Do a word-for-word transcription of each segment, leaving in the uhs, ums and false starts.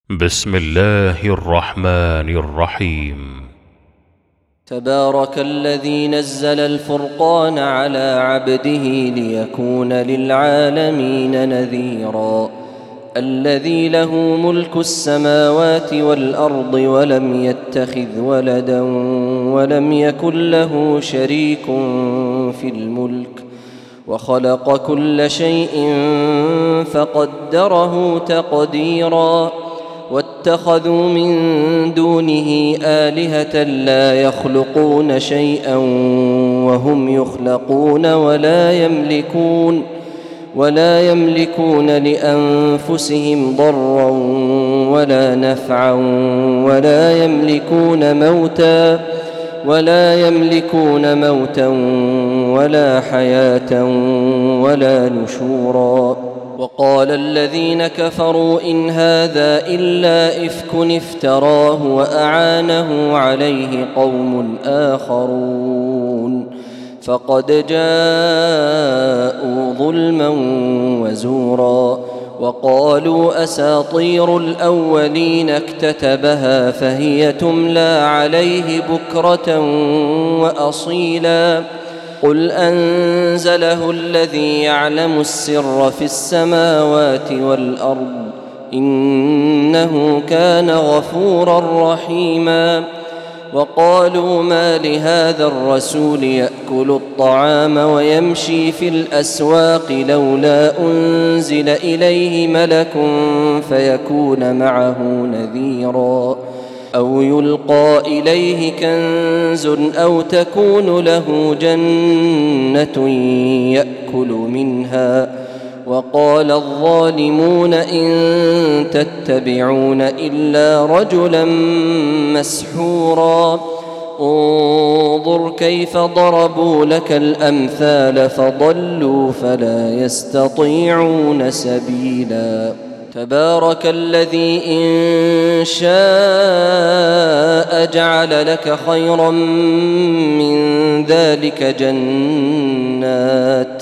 بسم الله الرحمن الرحيم. تبارك الذي نزل الفرقان على عبده ليكون للعالمين نذيرا. الذي له ملك السماوات والأرض ولم يتخذ ولدا ولم يكن له شريك في الملك وخلق كل شيء فقدره تقديرا. واتخذوا من دونه آلهة لا يخلقون شيئا وهم يخلقون ولا يملكون ولا يملكون لأنفسهم ضرا ولا نفعا ولا يملكون موتا ولا يملكون موتا ولا حياة ولا نشورا. وقال الذين كفروا إن هذا إلا إفك افتراه وأعانه عليه قوم آخرون فقد جاءوا ظلما وزورا. وقالوا أساطير الأولين اكتتبها فهي تملى عليه بكرة وأصيلا. قل أنزله الذي يعلم السر في السماوات والأرض إنه كان غفورا رحيما. وقالوا ما لهذا الرسول يأكل الطعام ويمشي في الأسواق لولا أنزل إليه ملك فيكون معه نذيرا أو يلقى إليه كنز أو تكون له جنة يأكل منها. وقال الظالمون إن تتبعون إلا رجلا مسحورا. انظر كيف ضربوا لك الأمثال فضلوا فلا يستطيعون سبيلا. تبارك الذي إن شاء جعل لك خيرا من ذلك جنات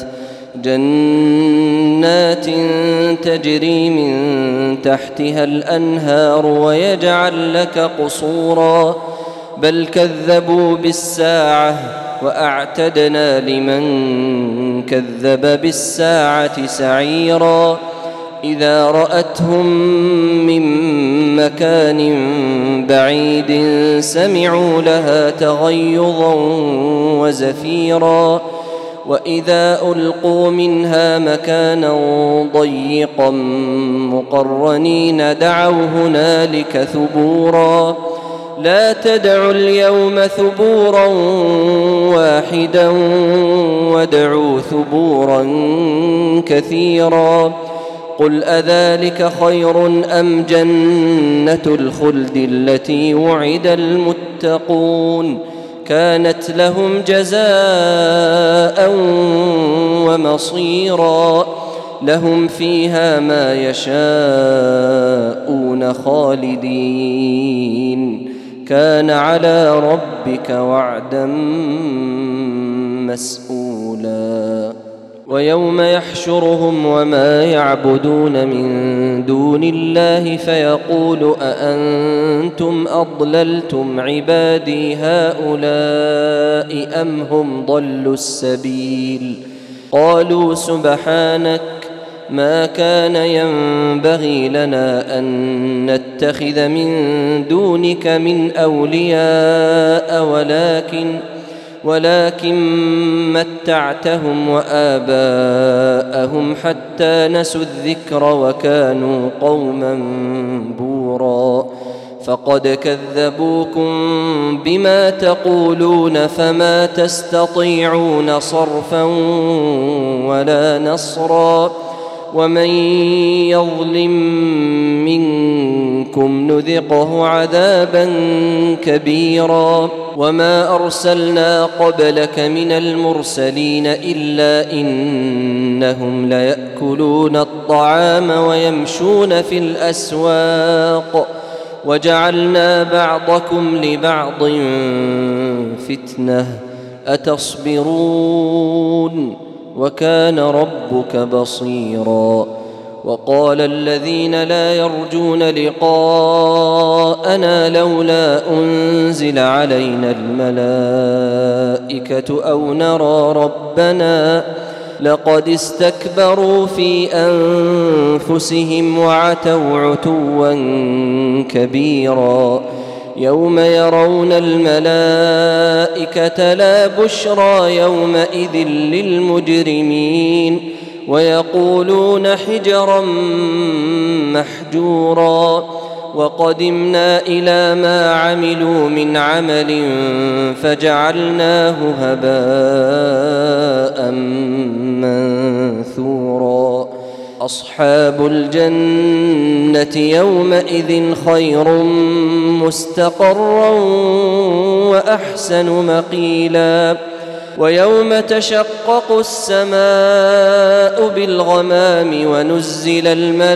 جنات تجري من تحتها الأنهار ويجعل لك قصورا بل كذبوا بالساعة وأعتدنا لمن كذب بالساعة سعيرا. إذا رأتهم من مكان بعيد سمعوا لها تغيظا وزفيرا. وإذا ألقوا منها مكانا ضيقا مقرنين دعوا هنالك ثبورا. لا تدعوا اليوم ثبورا واحدا وادعوا ثبورا كثيرا. قل أذلك خير أم جنة الخلد التي وعد المتقون كانت لهم جزاء ومصيرا. لهم فيها ما يشاءون خالدين كان على ربك وعدا مسئولا. ويوم يحشرهم وما يعبدون من دون الله فيقول أأنتم أضللتم عبادي هؤلاء أم هم ضلوا السبيل. قالوا سبحانك ما كان ينبغي لنا أن نتخذ من دونك من أولياء ولكن ولكن متعتهم وآباءهم حتى نسوا الذكر وكانوا قوما بورا. فقد كذبوكم بما تقولون فما تستطيعون صرفا ولا نصرا. ومن يظلم منكم نذقه عذابا كبيرا. وما أرسلنا قبلك من المرسلين إلا إنهم ليأكلون الطعام ويمشون في الأسواق وجعلنا بعضكم لبعض فتنة أتصبرون وكان ربك بصيرا. وقال الذين لا يرجون لقاءنا لولا أنزل علينا الملائكة أو نرى ربنا لقد استكبروا في أنفسهم وعتوا عتوا كبيرا يوم يرون الملائكة لا بشرى يومئذ للمجرمين ويقولون حجرا محجورا وقدمنا إلى ما عملوا من عمل فجعلناه هباء منثورا أصحاب الجنة يومئذ خير مستقرا وأحسن مقيلا ويوم تشقق السماء بالغمام ونزل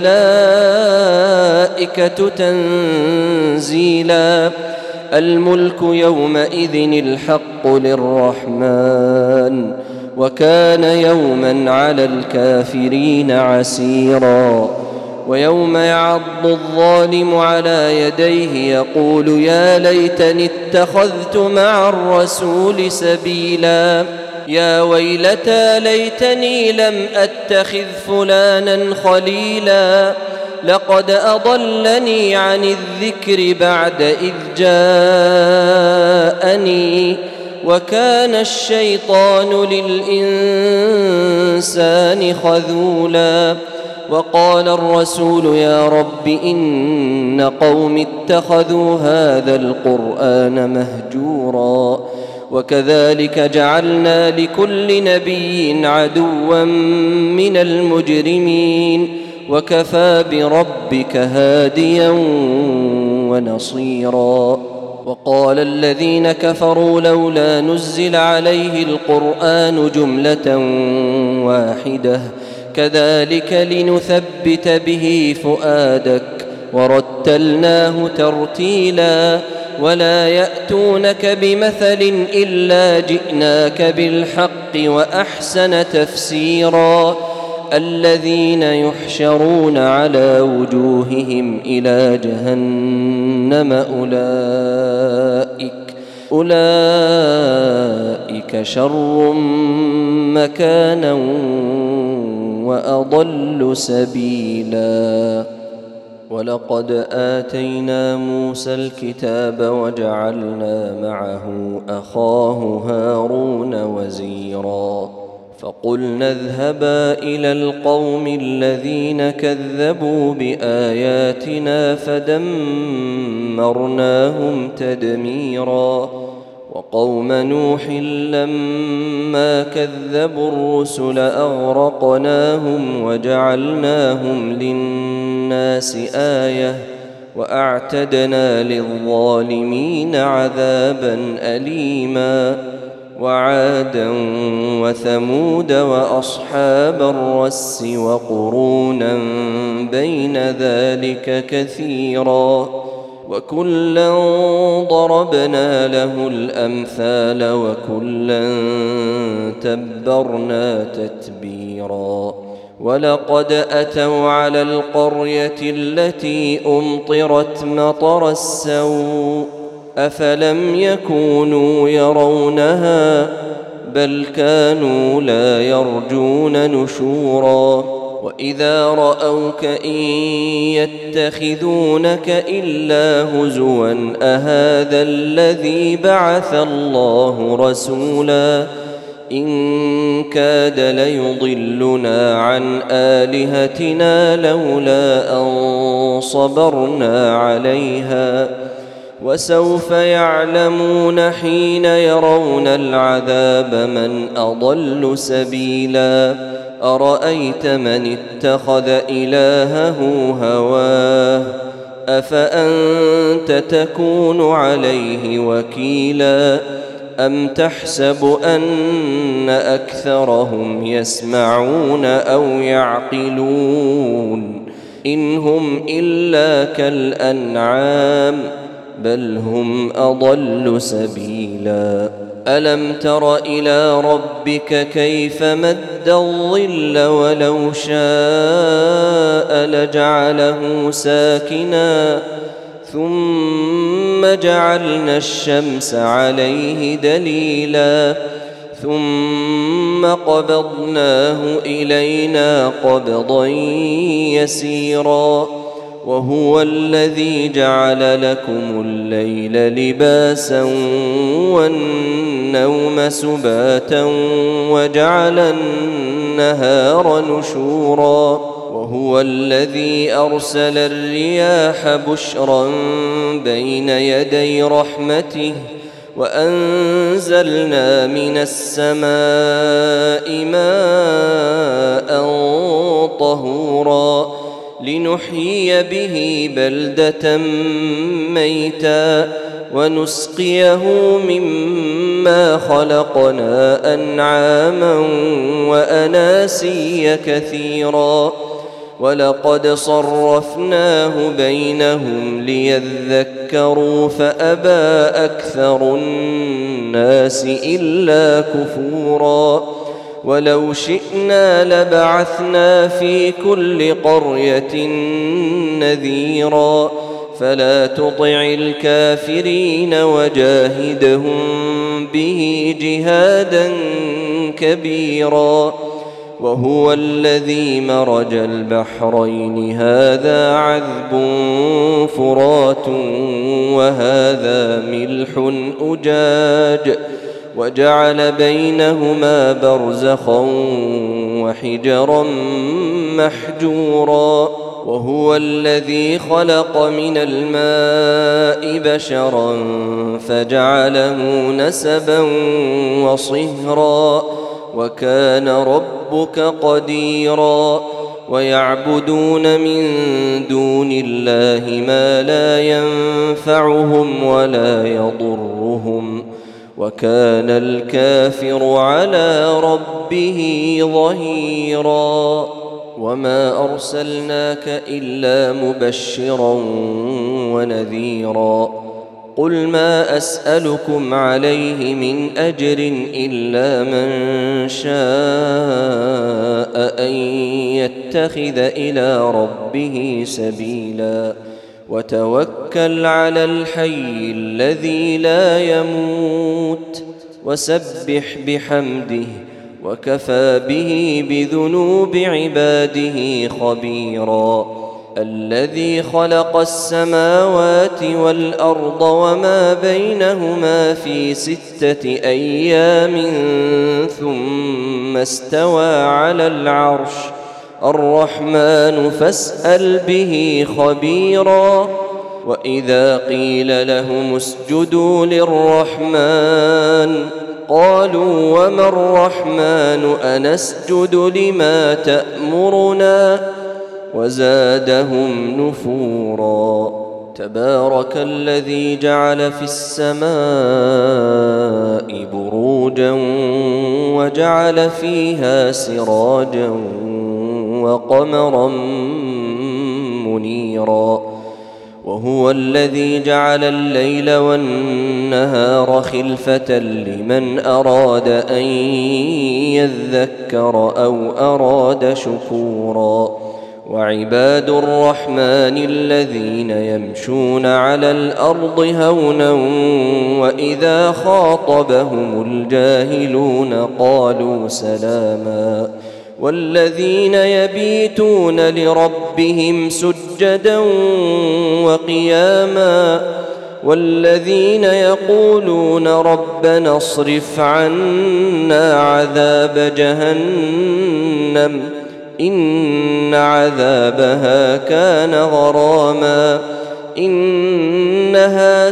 الملائكة تنزيلا الملك يومئذ الحق للرحمن وكان يوما على الكافرين عسيرا ويوم يعض الظالم على يديه يقول يا ليتني اتخذت مع الرسول سبيلا يا ويلتى ليتني لم أتخذ فلانا خليلا لقد أضلني عن الذكر بعد إذ جاءني وكان الشيطان للإنسان خذولا وقال الرسول يا رب إن قوم اتخذوا هذا القرآن مهجورا وكذلك جعلنا لكل نبي عدوا من المجرمين وكفى بربك هاديا ونصيرا وقال الذين كفروا لولا نزل عليه القرآن جملة واحدة كذلك لنثبت به فؤادك ورتلناه ترتيلا ولا يأتونك بمثل إلا جئناك بالحق وأحسن تفسيرا الذين يحشرون على وجوههم إلى جهنم أولئك أولئك شر مكانا وأضل سبيلا ولقد آتينا موسى الكتاب وجعلنا معه أخاه هارون وزيرا فقلنا اذهبا إلى القوم الذين كذبوا بآياتنا فدمرناهم تدميرا وقوم نوح لما كذبوا الرسل أغرقناهم وجعلناهم للناس آية وأعتدنا للظالمين عذابا أليما وعادا وثمود وأصحاب الرس وقرونا بين ذلك كثيرا وكلا ضربنا له الأمثال وكلا تبرنا تتبيرا ولقد أتوا على القرية التي أمطرت مطر السوء أفلم يكونوا يرونها بل كانوا لا يرجون نشورا وإذا رأوك إن يتخذونك إلا هزوا أهذا الذي بعث الله رسولا إن كاد ليضلنا عن آلهتنا لولا أن صبرنا عليها وسوف يعلمون حين يرون العذاب من أضل سبيلا أرأيت من اتخذ إلهه هواه أفأنت تكون عليه وكيلا أم تحسب أن أكثرهم يسمعون أو يعقلون إن هم إلا كالأنعام بل هم أضل سبيلا ألم تر إلى ربك كيف مد الظل ولو شاء لجعله ساكنا ثم جعلنا الشمس عليه دليلا ثم قبضناه إلينا قبضا يسيرا وهو الذي جعل لكم الليل لباسا والنوم سباتا وجعل النهار نشورا وهو الذي أرسل الرياح بشرا بين يدي رحمته وأنزلنا من السماء ماء طهورا لنحيي به بلدة ميتا ونسقيه مما خلقنا أنعاما وأناسيا كثيرا ولقد صرفناه بينهم ليذكروا فأبى أكثر الناس إلا كفورا ولو شئنا لبعثنا في كل قرية نذيرا فلا تطع الكافرين وجاهدهم به جهادا كبيرا وهو الذي مرج البحرين هذا عذب فرات وهذا ملح أجاج وجعل بينهما برزخا وحجرا محجورا وهو الذي خلق من الماء بشرا فجعله نسبا وصهرا وكان ربك قديرا ويعبدون من دون الله ما لا ينفعهم ولا يضرهم وكان الكافر على ربه ظهيرا وما أرسلناك إلا مبشرا ونذيرا قل ما أسألكم عليه من أجر إلا من شاء أن يتخذ إلى ربه سبيلا وتوكل على الحي الذي لا يموت وسبح بحمده وكفى به بذنوب عباده خبيرا الذي خلق السماوات والأرض وما بينهما في ستة أيام ثم استوى على العرش الرحمن فاسأل به خبيرا وإذا قيل لهم اسجدوا للرحمن قالوا وما الرحمن أنسجد لما تأمرنا وزادهم نفورا تبارك الذي جعل في السماء بروجا وجعل فيها سراجا وقمرا منيرا وهو الذي جعل الليل والنهار خلفة لمن أراد أن يذكر أو أراد شكورا وعباد الرحمن الذين يمشون على الأرض هونا وإذا خاطبهم الجاهلون قالوا سلاما والذين يبيتون لربهم سجدا وقياما والذين يقولون ربنا اصرف عنا عذاب جهنم إن عذابها كان غراما إنها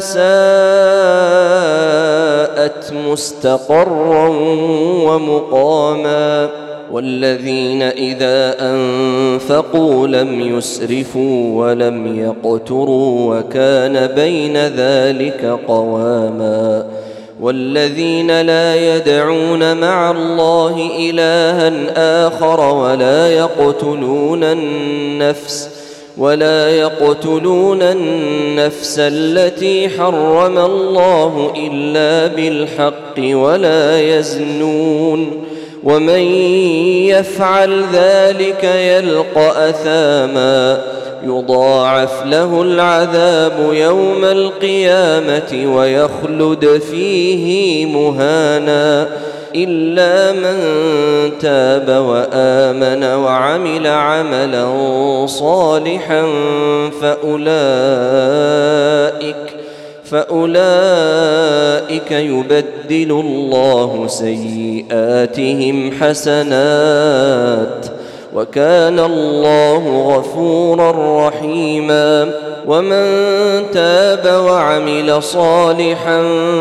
ساءت مستقرا ومقاما والذين إذا أنفقوا لم يسرفوا ولم يقتروا وكان بين ذلك قواما والذين لا يدعون مع الله إلها آخر ولا يقتلون النفس ولا يقتلون النفس التي حرم الله إلا بالحق ولا يزنون ومن يفعل ذلك يلقى أثاما يضاعف له العذاب يوم القيامة ويخلد فيه مهانا إلا من تاب وآمن وعمل عملا صالحا فأولئك فأولئك يبدل الله سيئاتهم حسنات وكان الله غفورا رحيما ومن تاب وعمل صالحا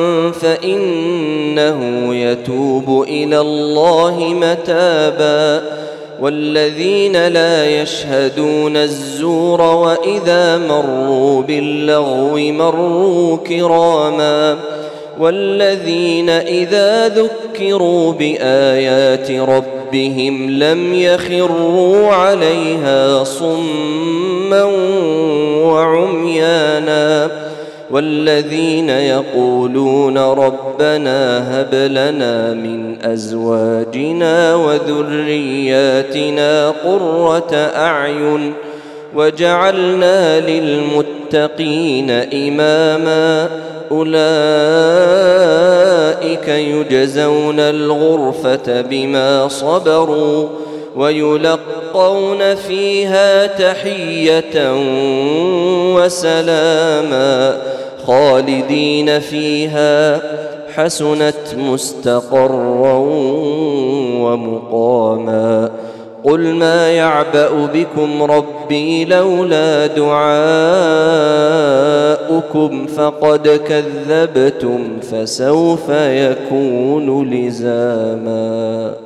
فإنه يتوب إلى الله متابا والذين لا يشهدون الزور وإذا مروا باللغو مروا كراما والذين إذا ذكروا بآيات ربهم لم يخروا عليها صما وعميانا والذين يقولون ربنا هب لنا من أزواجنا وذرياتنا قرة أعين وجعلنا للمتقين إماما أولئك يجزون الغرفة بما صبروا ويلقون فيها تحية وسلاما خالدين فيها حسنت مستقرا ومقاما قل ما يعبأ بكم ربي لولا دعاؤكم فقد كذبتم فسوف يكون لزاما.